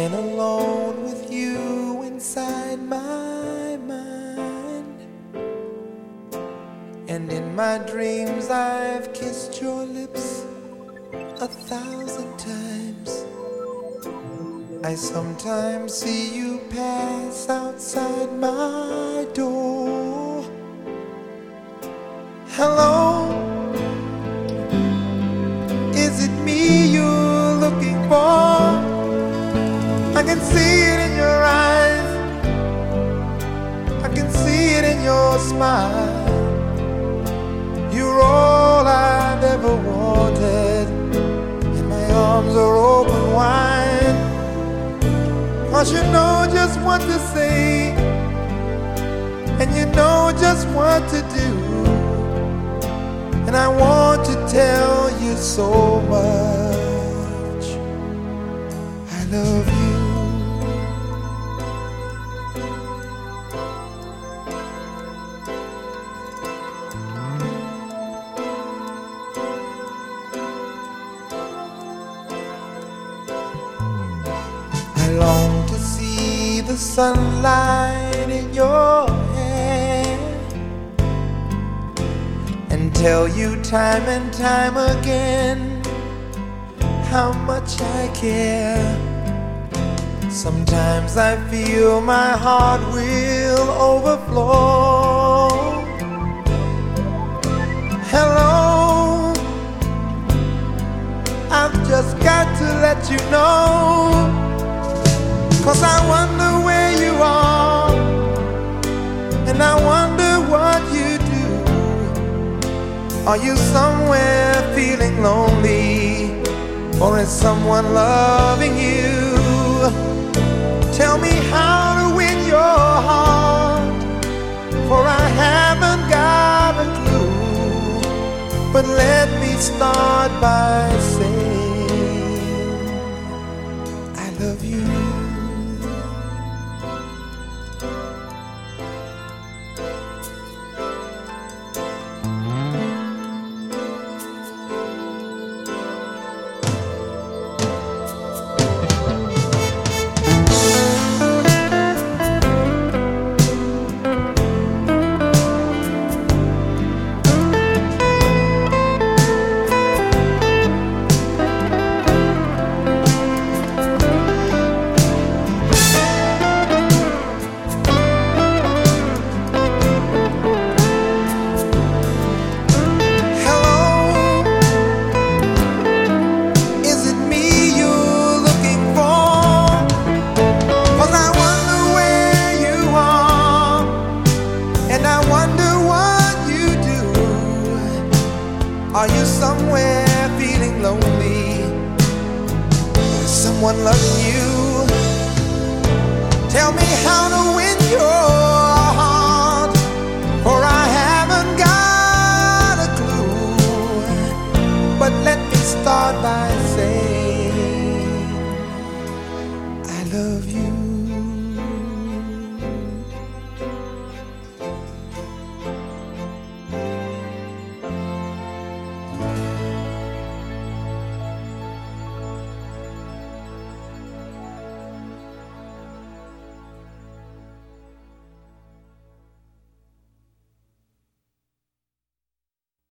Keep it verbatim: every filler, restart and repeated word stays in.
been alone with you inside my mind, and in my dreams I've kissed your lips a thousand times. I sometimes see you pass outside my door. Hello, is it me you're looking for? I can see it in your eyes, I can see it in your smile. You're all I've ever wanted, and my arms are open wide. 'Cause you know just what to say, and you know just what to do, and I want to tell you so much I love you. I long to see the sunlight in your hair and tell you time and time again how much I care. Sometimes I feel my heart will overflow. Hello, I've just got to let you know, 'cause I wonder where you are, and I wonder what you do. Are you somewhere feeling lonely, or is someone loving you? Tell me how to win your heart, for I haven't got a clue. But let me start by saying I love you. Are you somewhere feeling lonely? Is someone loving you? Tell me how to win your heart, for I haven't got a clue. But let me start by saying I love you.